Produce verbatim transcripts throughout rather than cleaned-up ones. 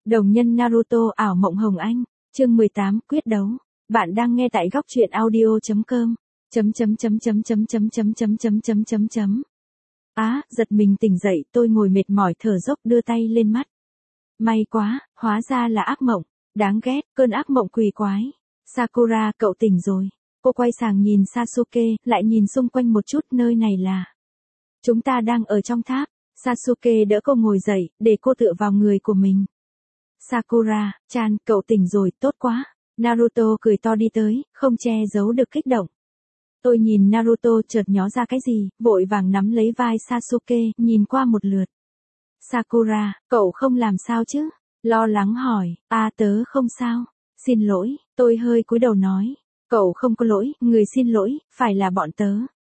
Đồng nhân Naruto ảo mộng hồng anh, chương mười tám, quyết đấu. Bạn đang nghe tại góc truyện audio chấm com. Chấm chấm chấm chấm chấm chấm chấm chấm chấm chấm chấm chấm. Á, giật mình tỉnh dậy, tôi ngồi mệt mỏi thở dốc đưa tay lên mắt. May quá, hóa ra là ác mộng, đáng ghét, cơn ác mộng quỷ quái. Sakura, cậu tỉnh rồi. Cô quay sang nhìn Sasuke, lại nhìn xung quanh một chút, nơi này là. Chúng ta đang ở trong tháp. Sasuke đỡ cô ngồi dậy, để cô tựa vào người của mình. Sakura, chan, cậu tỉnh rồi, tốt quá. Naruto cười to đi tới, không che giấu được kích động. Tôi nhìn Naruto chợt nhớ ra cái gì, vội vàng nắm lấy vai Sasuke, nhìn qua một lượt. Sakura, cậu không làm sao chứ? Lo lắng hỏi, à tớ không sao. Xin lỗi, tôi hơi cúi đầu nói. Cậu không có lỗi, người xin lỗi, phải là bọn tớ.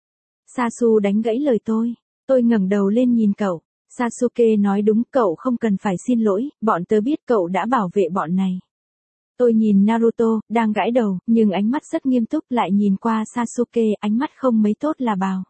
Sasu đánh gãy lời tôi. Tôi ngẩng đầu lên nhìn cậu. Sasuke nói đúng, cậu không cần phải xin lỗi, bọn tớ biết cậu đã bảo vệ bọn này. Tôi nhìn Naruto, đang gãi đầu, nhưng ánh mắt rất nghiêm túc, lại nhìn qua Sasuke, ánh mắt không mấy tốt là bảo.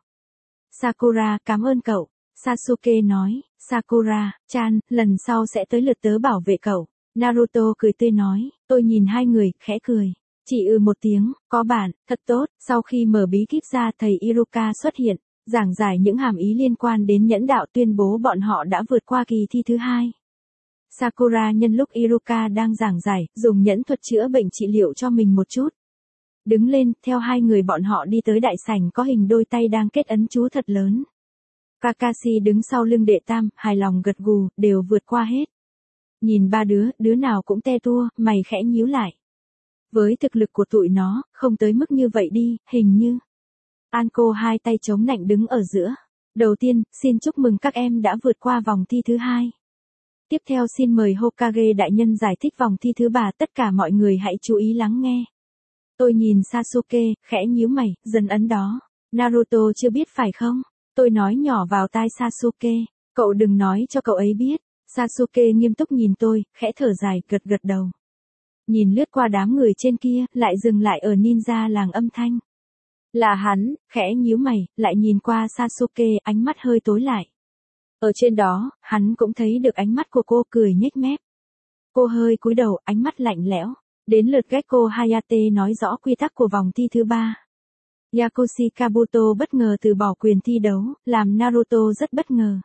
Sakura, cảm ơn cậu. Sasuke nói, Sakura, chan, lần sau sẽ tới lượt tớ bảo vệ cậu. Naruto cười tươi nói, tôi nhìn hai người, khẽ cười. Chỉ ừ một tiếng, có bạn, thật tốt. Sau khi mở bí kíp ra, thầy Iruka xuất hiện, giảng giải những hàm ý liên quan đến nhẫn đạo, tuyên bố bọn họ đã vượt qua kỳ thi thứ hai. Sakura nhân lúc Iruka đang giảng giải, dùng nhẫn thuật chữa bệnh trị liệu cho mình một chút. Đứng lên, theo hai người bọn họ đi tới đại sảnh có hình đôi tay đang kết ấn chú thật lớn. Kakashi đứng sau lưng đệ tam, hài lòng gật gù, đều vượt qua hết. Nhìn ba đứa, đứa nào cũng te tua, mày khẽ nhíu lại. Với thực lực của tụi nó, không tới mức như vậy đi, hình như. Anko hai tay chống nạnh đứng ở giữa. Đầu tiên, xin chúc mừng các em đã vượt qua vòng thi thứ hai. Tiếp theo xin mời Hokage đại nhân giải thích vòng thi thứ ba, tất cả mọi người hãy chú ý lắng nghe. Tôi nhìn Sasuke, khẽ nhíu mày, dần ấn đó. Naruto chưa biết phải không? Tôi nói nhỏ vào tai Sasuke, cậu đừng nói cho cậu ấy biết. Sasuke nghiêm túc nhìn tôi, khẽ thở dài, gật gật đầu. Nhìn lướt qua đám người trên kia, lại dừng lại ở ninja làng âm thanh. Là hắn, khẽ nhíu mày, lại nhìn qua Sasuke, ánh mắt hơi tối lại. Ở trên đó, hắn cũng thấy được ánh mắt của cô, cười nhếch mép. Cô hơi cúi đầu, ánh mắt lạnh lẽo. Đến lượt Gekko Hayate nói rõ quy tắc của vòng thi thứ ba. Yakushi Kabuto bất ngờ từ bỏ quyền thi đấu, làm Naruto rất bất ngờ.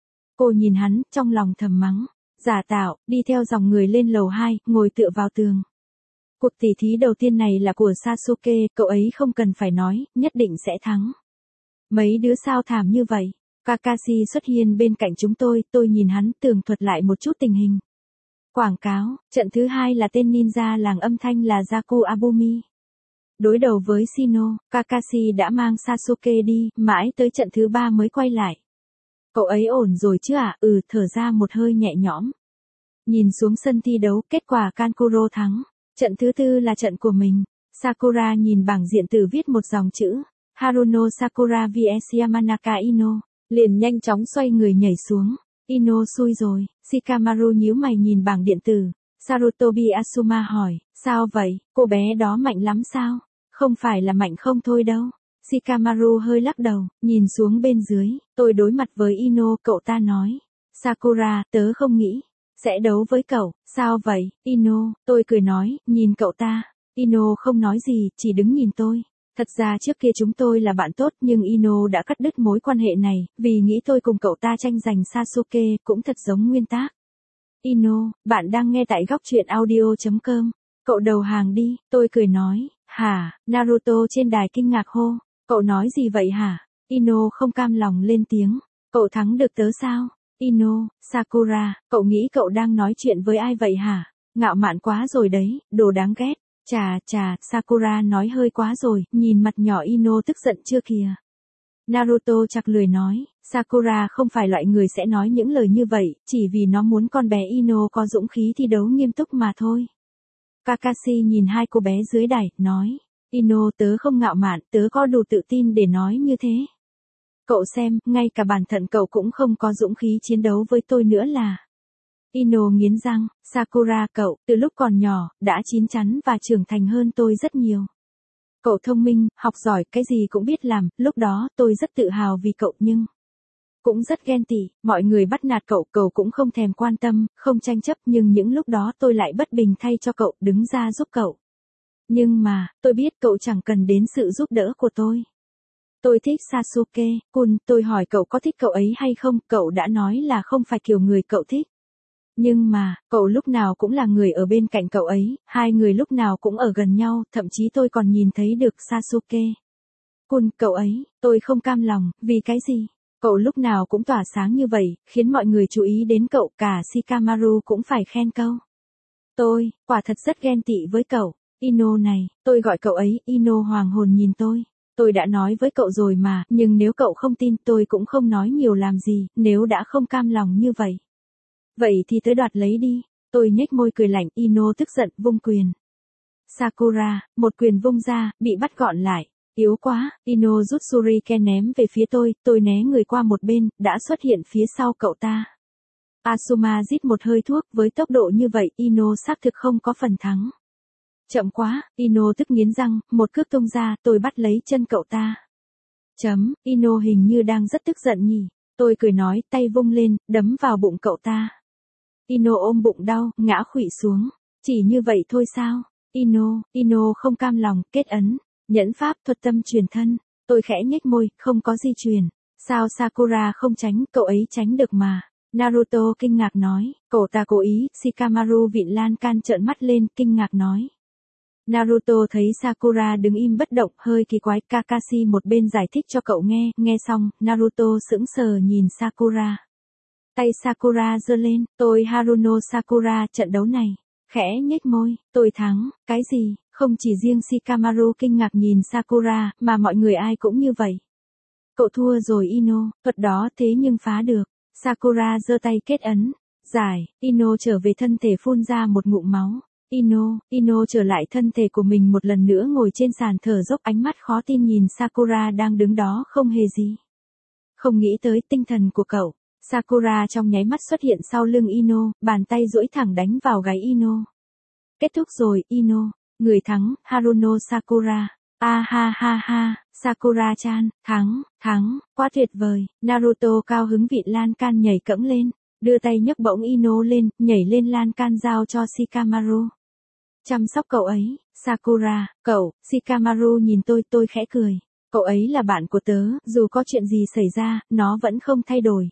Cô nhìn hắn, trong lòng thầm mắng. Giả tạo, đi theo dòng người lên lầu hai, ngồi tựa vào tường. Cuộc tỉ thí đầu tiên này là của Sasuke, cậu ấy không cần phải nói, nhất định sẽ thắng. Mấy đứa sao thảm như vậy? Kakashi xuất hiện bên cạnh chúng tôi, tôi nhìn hắn, tường thuật lại một chút tình hình. Quảng cáo, trận thứ hai là tên ninja làng âm thanh là Zaku Abumi. Đối đầu với Shino, Kakashi đã mang Sasuke đi, mãi tới trận thứ ba mới quay lại. Cậu ấy ổn rồi chứ ạ? À? Ừ, thở ra một hơi nhẹ nhõm. Nhìn xuống sân thi đấu, kết quả Kankuro thắng. Trận thứ tư là trận của mình. Sakura nhìn bảng diện tử viết một dòng chữ. Haruno Sakura vs Yamanaka Ino. Liền nhanh chóng xoay người nhảy xuống. Ino xui rồi. Shikamaru nhíu mày nhìn bảng điện tử. Sarutobi Asuma hỏi, sao vậy, cô bé đó mạnh lắm sao? Không phải là mạnh không thôi đâu. Shikamaru hơi lắc đầu, nhìn xuống bên dưới, tôi đối mặt với Ino, cậu ta nói. Sakura, tớ không nghĩ, sẽ đấu với cậu, sao vậy, Ino, tôi cười nói, nhìn cậu ta. Ino không nói gì, chỉ đứng nhìn tôi. Thật ra trước kia chúng tôi là bạn tốt, nhưng Ino đã cắt đứt mối quan hệ này, vì nghĩ tôi cùng cậu ta tranh giành Sasuke, cũng thật giống nguyên tắc. Ino, bạn đang nghe tại góc truyện audio chấm com. Cậu đầu hàng đi, tôi cười nói. Hả, Naruto trên đài kinh ngạc hô. Cậu nói gì vậy hả? Ino không cam lòng lên tiếng. Cậu thắng được tớ sao? Ino, Sakura, cậu nghĩ cậu đang nói chuyện với ai vậy hả? Ngạo mạn quá rồi đấy, đồ đáng ghét. Chà chà, Sakura nói hơi quá rồi, nhìn mặt nhỏ Ino tức giận chưa kìa. Naruto chặt lười nói, Sakura không phải loại người sẽ nói những lời như vậy, chỉ vì nó muốn con bé Ino có dũng khí thi đấu nghiêm túc mà thôi. Kakashi nhìn hai cô bé dưới đài, nói, Ino tớ không ngạo mạn, tớ có đủ tự tin để nói như thế. Cậu xem, ngay cả bản thân cậu cũng không có dũng khí chiến đấu với tôi nữa là. Ino nghiến răng, Sakura cậu, từ lúc còn nhỏ, đã chín chắn và trưởng thành hơn tôi rất nhiều. Cậu thông minh, học giỏi, cái gì cũng biết làm, lúc đó tôi rất tự hào vì cậu nhưng. cũng rất ghen tị, mọi người bắt nạt cậu, cậu cũng không thèm quan tâm, không tranh chấp, nhưng những lúc đó tôi lại bất bình thay cho cậu, đứng ra giúp cậu. Nhưng mà, tôi biết cậu chẳng cần đến sự giúp đỡ của tôi. Tôi thích Sasuke-kun, tôi hỏi cậu có thích cậu ấy hay không, cậu đã nói là không phải kiểu người cậu thích. Nhưng mà, cậu lúc nào cũng là người ở bên cạnh cậu ấy, hai người lúc nào cũng ở gần nhau, thậm chí tôi còn nhìn thấy được Sasuke-kun, cậu ấy, tôi không cam lòng, vì cái gì? Cậu lúc nào cũng tỏa sáng như vậy, khiến mọi người chú ý đến cậu, cả Shikamaru cũng phải khen câu. Tôi, quả thật rất ghen tị với cậu, Ino này, tôi gọi cậu ấy, Ino hoàng hồn nhìn tôi. Tôi đã nói với cậu rồi mà, nhưng nếu cậu không tin tôi cũng không nói nhiều làm gì, nếu đã không cam lòng như vậy. Vậy thì tới đoạt lấy đi, tôi nhếch môi cười lạnh, Ino tức giận, vung quyền. Sakura, một quyền vung ra, bị bắt gọn lại. Yếu quá, Ino rút shuriken ném về phía tôi, tôi né người qua một bên, đã xuất hiện phía sau cậu ta. Asuma rít một hơi thuốc, với tốc độ như vậy, Ino xác thực không có phần thắng. Chậm quá, Ino tức nghiến răng, một cước tung ra, tôi bắt lấy chân cậu ta. Chấm, Ino hình như đang rất tức giận nhỉ. Tôi cười nói, tay vung lên, đấm vào bụng cậu ta. Ino ôm bụng đau, ngã khuỵu xuống. Chỉ như vậy thôi sao? Ino, Ino không cam lòng, kết ấn. Nhẫn pháp thuật tâm truyền thân. Tôi khẽ nhếch môi, không có di truyền. Sao Sakura không tránh, cậu ấy tránh được mà. Naruto kinh ngạc nói, cậu ta cố ý, Shikamaru vịn lan can trợn mắt lên, kinh ngạc nói. Naruto thấy Sakura đứng im bất động, hơi kỳ quái, Kakashi một bên giải thích cho cậu nghe, nghe xong, Naruto sững sờ nhìn Sakura. Tay Sakura giơ lên, tôi Haruno Sakura, trận đấu này. Khẽ nhếch môi, tôi thắng, cái gì, không chỉ riêng Shikamaru kinh ngạc nhìn Sakura, mà mọi người ai cũng như vậy. Cậu thua rồi Ino, thuật đó thế nhưng phá được. Sakura giơ tay kết ấn. Giải, Ino trở về thân thể phun ra một ngụm máu. Ino, Ino trở lại thân thể của mình một lần nữa ngồi trên sàn thở dốc, ánh mắt khó tin nhìn Sakura đang đứng đó không hề gì. Không nghĩ tới tinh thần của cậu. Sakura trong nháy mắt xuất hiện sau lưng Ino, bàn tay duỗi thẳng đánh vào gáy Ino. Kết thúc rồi, Ino. Người thắng, Haruno Sakura. A ha ha ha, Sakura-chan, thắng, thắng, quá tuyệt vời. Naruto cao hứng vịn lan can nhảy cẫng lên, đưa tay nhấc bổng Ino lên, nhảy lên lan can giao cho Shikamaru. Chăm sóc cậu ấy, Sakura, cậu, Shikamaru nhìn tôi, tôi khẽ cười. Cậu ấy là bạn của tớ, dù có chuyện gì xảy ra, nó vẫn không thay đổi.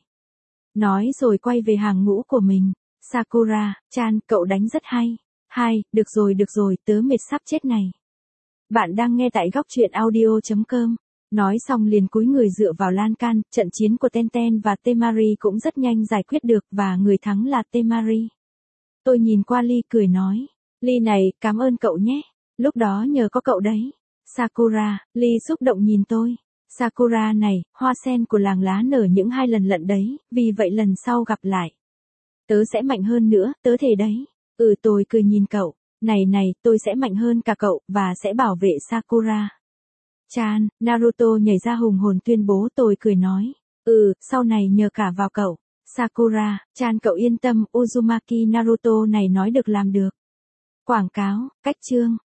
Nói rồi quay về hàng ngũ của mình. Sakura-chan, cậu đánh rất hay. Hay, được rồi được rồi, tớ mệt sắp chết này. Bạn đang nghe tại góc truyện audio chấm com. Nói xong liền cúi người dựa vào lan can, trận chiến của Tenten và Temari cũng rất nhanh giải quyết được và người thắng là Temari. Tôi nhìn qua Lee cười nói, Lee này, cảm ơn cậu nhé, lúc đó nhờ có cậu đấy. Sakura, Lee xúc động nhìn tôi. Sakura này, hoa sen của làng lá nở những hai lần lận đấy, vì vậy lần sau gặp lại. Tớ sẽ mạnh hơn nữa, tớ thề đấy. Ừ tôi cười nhìn cậu. Này này, tôi sẽ mạnh hơn cả cậu, và sẽ bảo vệ Sakura. Chan, Naruto nhảy ra hùng hồn tuyên bố, tôi cười nói. Ừ, sau này nhờ cả vào cậu. Sakura, Chan cậu yên tâm, Uzumaki Naruto này nói được làm được. Quảng cáo, cách chương.